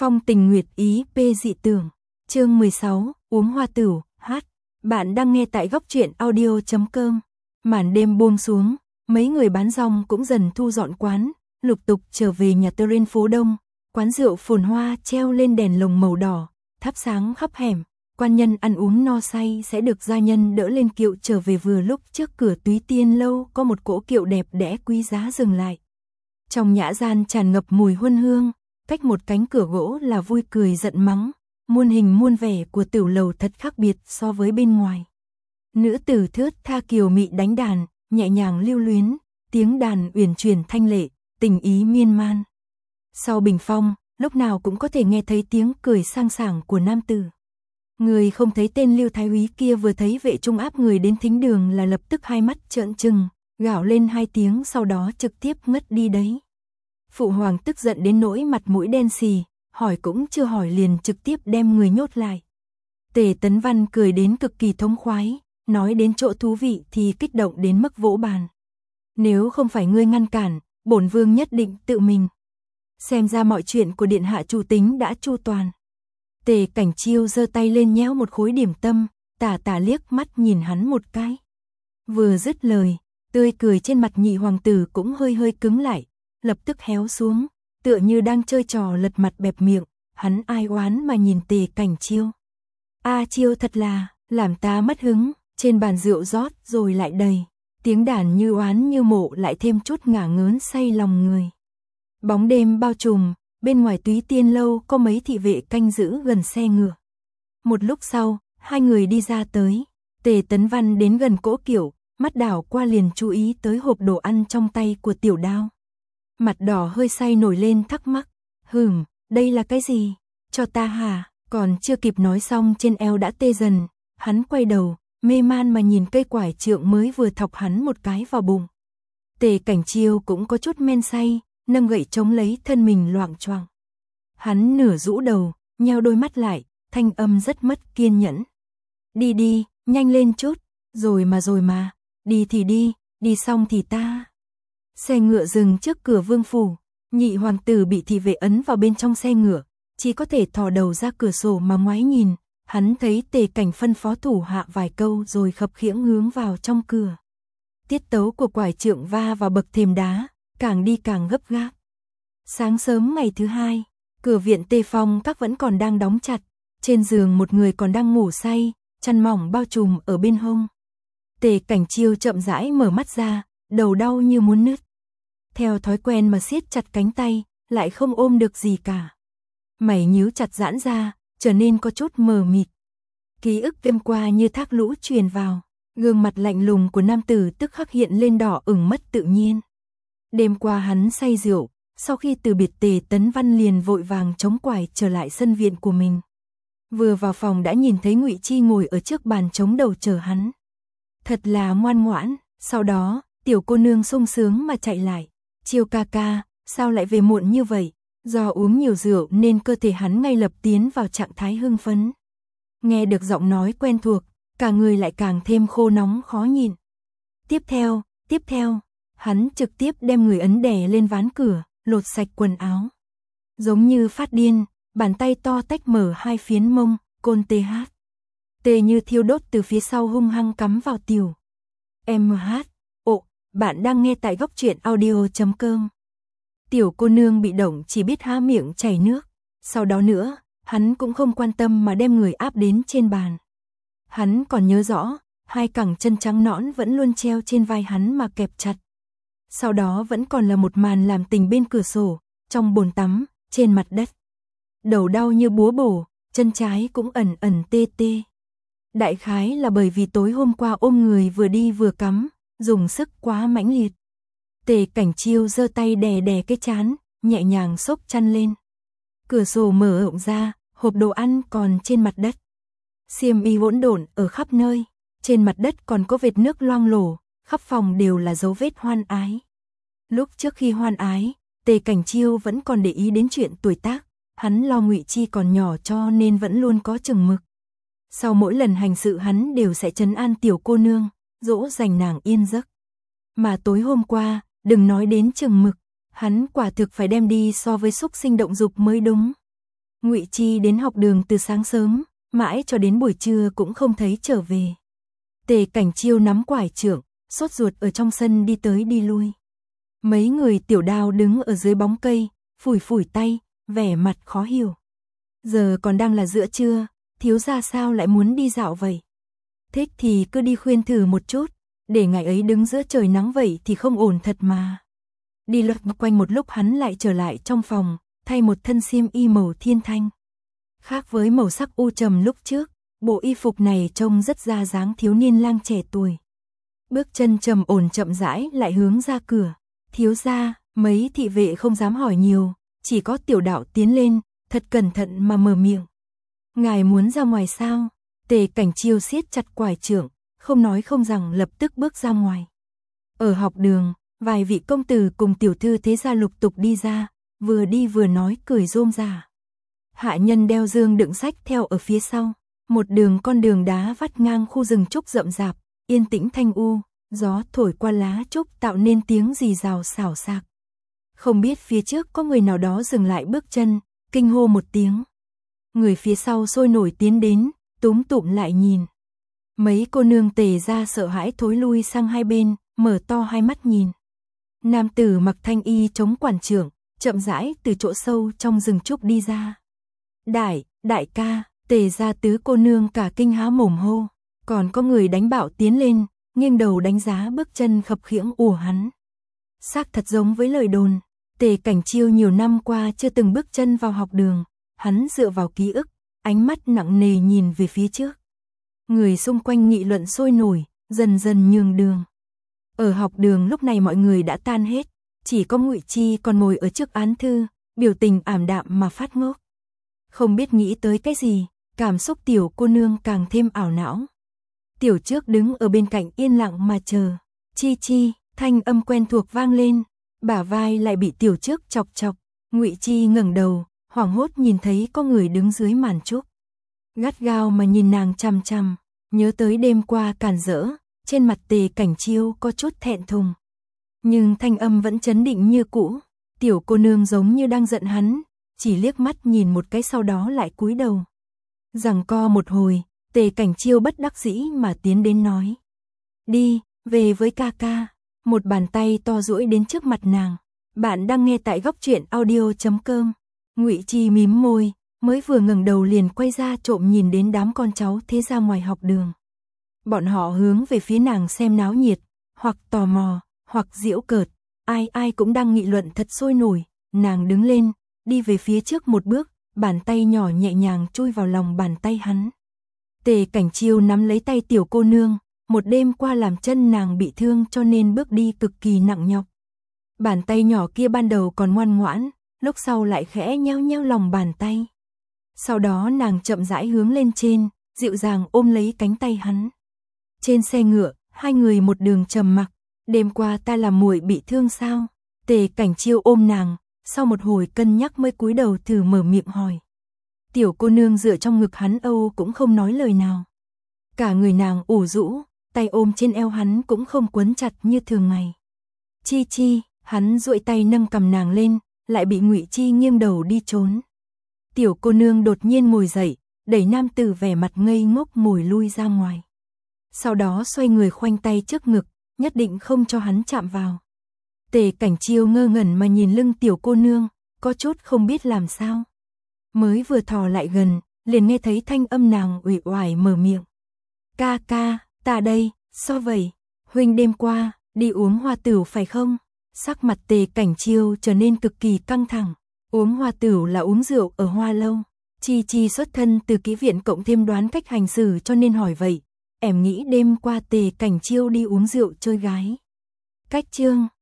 Phong tình nguyệt ý p dị tưởng. Chương 16, uống hoa tửu, hát. Bạn đang nghe tại góc truyện audio.com. Màn đêm buông xuống, mấy người bán rong cũng dần thu dọn quán, lục tục trở về nhà trên phố Đông. Quán rượu phồn hoa treo lên đèn lồng màu đỏ, thắp sáng khắp hẻm. Quan nhân ăn uống no say sẽ được gia nhân đỡ lên kiệu trở về. Vừa lúc trước cửa Túy Tiên lâu có một cỗ kiệu đẹp đẽ quý giá dừng lại. Trong nhã gian tràn ngập mùi huân hương, cách một cánh cửa gỗ là vui cười giận mắng, muôn hình muôn vẻ của tiểu lầu thật khác biệt so với bên ngoài. Nữ tử thướt tha kiều mị đánh đàn, nhẹ nhàng lưu luyến, tiếng đàn uyển chuyển thanh lệ, tình ý miên man. Sau bình phong, lúc nào cũng có thể nghe thấy tiếng cười sang sảng của nam tử. Người không thấy tên Lưu Thái úy kia vừa thấy vệ trung áp người đến thính đường là lập tức hai mắt trợn trừng, gào lên hai tiếng sau đó trực tiếp ngất đi đấy. Phụ hoàng tức giận đến nỗi mặt mũi đen xì, hỏi cũng chưa hỏi liền trực tiếp đem người nhốt lại. Tề Tấn Văn cười đến cực kỳ thống khoái, nói đến chỗ thú vị thì kích động đến mức vỗ bàn. Nếu không phải ngươi ngăn cản, bổn vương nhất định tự mình. Xem ra mọi chuyện của điện hạ chủ tính đã chu toàn. Tề Cảnh Chiêu giơ tay lên nhéo một khối điểm tâm, tà tà liếc mắt nhìn hắn một cái. Vừa dứt lời, tươi cười trên mặt nhị hoàng tử cũng hơi hơi cứng lại, lập tức héo xuống, tựa như đang chơi trò lật mặt bẹp miệng, hắn ai oán mà nhìn Tề Cảnh Chiêu. A Chiêu thật là, làm ta mất hứng, trên bàn rượu rót rồi lại đầy, tiếng đàn như oán như mộ lại thêm chút ngả ngớn say lòng người. Bóng đêm bao trùm, bên ngoài Túy Tiên lâu có mấy thị vệ canh giữ gần xe ngựa. Một lúc sau, hai người đi ra tới, Tề Tấn Văn đến gần cỗ kiệu, mắt đảo qua liền chú ý tới hộp đồ ăn trong tay của Tiểu Đao. Mặt đỏ hơi say nổi lên thắc mắc, đây là cái gì? Cho ta hả? Còn chưa kịp nói xong trên eo đã tê dần, hắn quay đầu, mê man mà nhìn cây quải trượng mới vừa thọc hắn một cái vào bụng. Tề Cảnh Chiêu cũng có chút men say, nâng gậy chống lấy thân mình loạng choạng. Hắn nửa rũ đầu, nheo đôi mắt lại, thanh âm rất mất kiên nhẫn. Đi đi, nhanh lên chút, rồi mà, đi thì đi xong thì ta. Xe ngựa dừng trước cửa vương phủ, nhị hoàng tử bị thị vệ ấn vào bên trong xe ngựa, chỉ có thể thò đầu ra cửa sổ mà ngoái nhìn, hắn thấy Tề Cảnh phân phó thủ hạ vài câu rồi khập khiễng hướng vào trong cửa. Tiết tấu của quải trượng va vào bậc thềm đá, càng đi càng gấp gáp. Sáng sớm ngày thứ hai, cửa viện Tề Phong các vẫn còn đang đóng chặt, trên giường một người còn đang ngủ say, chăn mỏng bao trùm ở bên hông. Tề Cảnh Chiêu chậm rãi mở mắt ra, đầu đau như muốn nứt. Theo thói quen mà siết chặt cánh tay, lại không ôm được gì cả. Mày nhíu chặt giãn ra, trở nên có chút mờ mịt. Ký ức đêm qua như thác lũ truyền vào, gương mặt lạnh lùng của nam tử tức khắc hiện lên đỏ ửng mất tự nhiên. Đêm qua hắn say rượu, sau khi từ biệt Tề Tấn Văn liền vội vàng chống quải trở lại sân viện của mình. Vừa vào phòng đã nhìn thấy Ngụy Chi ngồi ở trước bàn chống đầu chờ hắn. Thật là ngoan ngoãn, sau đó, tiểu cô nương sung sướng mà chạy lại. Chiêu ca ca, sao lại về muộn như vậy? Do uống nhiều rượu nên cơ thể hắn ngay lập tiến vào trạng thái hưng phấn. Nghe được giọng nói quen thuộc, cả người lại càng thêm khô nóng khó nhịn. Tiếp theo, hắn trực tiếp đem người ấn đè lên ván cửa, lột sạch quần áo. Giống như phát điên, bàn tay to tách mở hai phiến mông, côn tê hát. Tê như thiêu đốt từ phía sau hung hăng cắm vào tiểu. Em hát, bạn đang nghe tại góc truyện audio.com. Tiểu cô nương bị động chỉ biết há miệng chảy nước. Sau đó nữa, hắn cũng không quan tâm mà đem người áp đến trên bàn. Hắn còn nhớ rõ, hai cẳng chân trắng nõn vẫn luôn treo trên vai hắn mà kẹp chặt. Sau đó vẫn còn là một màn làm tình bên cửa sổ, trong bồn tắm, trên mặt đất. Đầu đau như búa bổ, chân trái cũng ẩn ẩn tê tê. Đại khái là bởi vì tối hôm qua ôm người vừa đi vừa cắm, dùng sức quá mãnh liệt. Tề Cảnh Chiêu giơ tay đè đè cái trán, nhẹ nhàng xốc chăn lên. Cửa sổ mở rộng ra, hộp đồ ăn còn trên mặt đất. Xiêm y hỗn độn ở khắp nơi, trên mặt đất còn có vệt nước loang lổ, khắp phòng đều là dấu vết hoan ái. Lúc trước khi hoan ái, Tề Cảnh Chiêu vẫn còn để ý đến chuyện tuổi tác, hắn lo Ngụy Chi còn nhỏ cho nên vẫn luôn có chừng mực. Sau mỗi lần hành sự hắn đều sẽ trấn an tiểu cô nương, dỗ dành nàng yên giấc. Mà tối hôm qua, đừng nói đến chừng mực, hắn quả thực phải đem đi so với xúc sinh động dục mới đúng. Ngụy Chi đến học đường từ sáng sớm, mãi cho đến buổi trưa cũng không thấy trở về. Tề Cảnh Chiêu nắm quải trượng, sốt ruột ở trong sân đi tới đi lui. Mấy người Tiểu Đao đứng ở dưới bóng cây, phủi phủi tay, vẻ mặt khó hiểu. Giờ còn đang là giữa trưa, thiếu gia sao lại muốn đi dạo vậy? Thích thì cứ đi khuyên thử một chút, để ngày ấy đứng giữa trời nắng vậy thì không ổn thật mà. Đi lượt quanh một lúc hắn lại trở lại trong phòng, thay một thân xiêm y màu thiên thanh. Khác với màu sắc u trầm lúc trước, bộ y phục này trông rất ra dáng thiếu niên lang trẻ tuổi. Bước chân trầm ổn chậm rãi lại hướng ra cửa. Thiếu gia, mấy thị vệ không dám hỏi nhiều, chỉ có Tiểu Đạo tiến lên, thật cẩn thận mà mở miệng. Ngài muốn ra ngoài sao? Tề Cảnh Chiêu siết chặt quải trượng, không nói không rằng lập tức bước ra ngoài. Ở học đường, vài vị công tử cùng tiểu thư thế gia lục tục đi ra, vừa đi vừa nói cười rôm rả. Hạ nhân đeo dương đựng sách theo ở phía sau, một đường con đường đá vắt ngang khu rừng trúc rậm rạp, yên tĩnh thanh u, gió thổi qua lá trúc tạo nên tiếng rì rào xào xạc. Không biết phía trước có người nào đó dừng lại bước chân, kinh hô một tiếng. Người phía sau sôi nổi tiến đến, túm tụm lại nhìn. Mấy cô nương Tề gia sợ hãi thối lui sang hai bên, mở to hai mắt nhìn. Nam tử mặc thanh y chống quản trưởng, chậm rãi từ chỗ sâu trong rừng trúc đi ra. Đại ca, Tề gia tứ cô nương cả kinh há mồm hô. Còn có người đánh bạo tiến lên, nghiêng đầu đánh giá bước chân khập khiễng của hắn. Xác thật giống với lời đồn, Tề Cảnh Chiêu nhiều năm qua chưa từng bước chân vào học đường, hắn dựa vào ký ức, ánh mắt nặng nề nhìn về phía trước. Người xung quanh nghị luận sôi nổi, dần dần nhường đường. Ở học đường lúc này mọi người đã tan hết, chỉ có Ngụy Chi còn ngồi ở trước án thư, biểu tình ảm đạm mà phát ngốc. Không biết nghĩ tới cái gì, cảm xúc tiểu cô nương càng thêm ảo não. Tiểu Trước đứng ở bên cạnh yên lặng mà chờ. Chi, thanh âm quen thuộc vang lên, bả vai lại bị Tiểu Trước chọc chọc. Ngụy Chi ngẩng đầu, hoảng hốt nhìn thấy có người đứng dưới màn trúc. Gắt gao mà nhìn nàng chằm chằm, nhớ tới đêm qua cản rỡ, trên mặt Tề Cảnh Chiêu có chút thẹn thùng. Nhưng thanh âm vẫn trấn định như cũ, tiểu cô nương giống như đang giận hắn, chỉ liếc mắt nhìn một cái sau đó lại cúi đầu. Giằng co một hồi, Tề Cảnh Chiêu bất đắc dĩ mà tiến đến nói. Đi, về với ca ca. Một bàn tay to duỗi đến trước mặt nàng. Bạn đang nghe tại góc truyện audio.com. Ngụy Chi mím môi, mới vừa ngẩng đầu liền quay ra trộm nhìn đến đám con cháu thế gia ngoài học đường. Bọn họ hướng về phía nàng xem náo nhiệt, hoặc tò mò, hoặc giễu cợt, ai cũng đang nghị luận thật sôi nổi. Nàng đứng lên, đi về phía trước một bước, bàn tay nhỏ nhẹ nhàng chui vào lòng bàn tay hắn. Tề Cảnh Chiêu nắm lấy tay tiểu cô nương, một đêm qua làm chân nàng bị thương cho nên bước đi cực kỳ nặng nhọc. Bàn tay nhỏ kia ban đầu còn ngoan ngoãn, lúc sau lại khẽ nheo nheo lòng bàn tay. Sau đó nàng chậm rãi hướng lên trên, dịu dàng ôm lấy cánh tay hắn. Trên xe ngựa, hai người một đường trầm mặc. Đêm qua ta làm muội bị thương sao? Tề Cảnh Chiêu ôm nàng, sau một hồi cân nhắc mới cúi đầu thử mở miệng hỏi. Tiểu cô nương dựa trong ngực hắn âu cũng không nói lời nào. Cả người nàng ủ rũ, tay ôm trên eo hắn cũng không quấn chặt như thường ngày. Chi, hắn duỗi tay nâng cầm nàng lên, lại bị Ngụy Chi nghiêng đầu đi trốn. Tiểu cô nương đột nhiên ngồi dậy, đẩy nam tử vẻ mặt ngây ngốc ngồi lui ra ngoài. Sau đó xoay người khoanh tay trước ngực, nhất định không cho hắn chạm vào. Tề Cảnh Chiêu ngơ ngẩn mà nhìn lưng tiểu cô nương, có chút không biết làm sao. Mới vừa thò lại gần, liền nghe thấy thanh âm nàng uể oải mở miệng. Ca, ta đây, sao vậy? Huynh đêm qua, đi uống hoa tửu phải không? Sắc mặt Tề Cảnh Chiêu trở nên cực kỳ căng thẳng. Uống hoa tửu là uống rượu ở Hoa Lâu. Chi xuất thân từ kỹ viện cộng thêm đoán cách hành xử cho nên hỏi vậy. Em nghĩ đêm qua Tề Cảnh Chiêu đi uống rượu chơi gái. Cách chương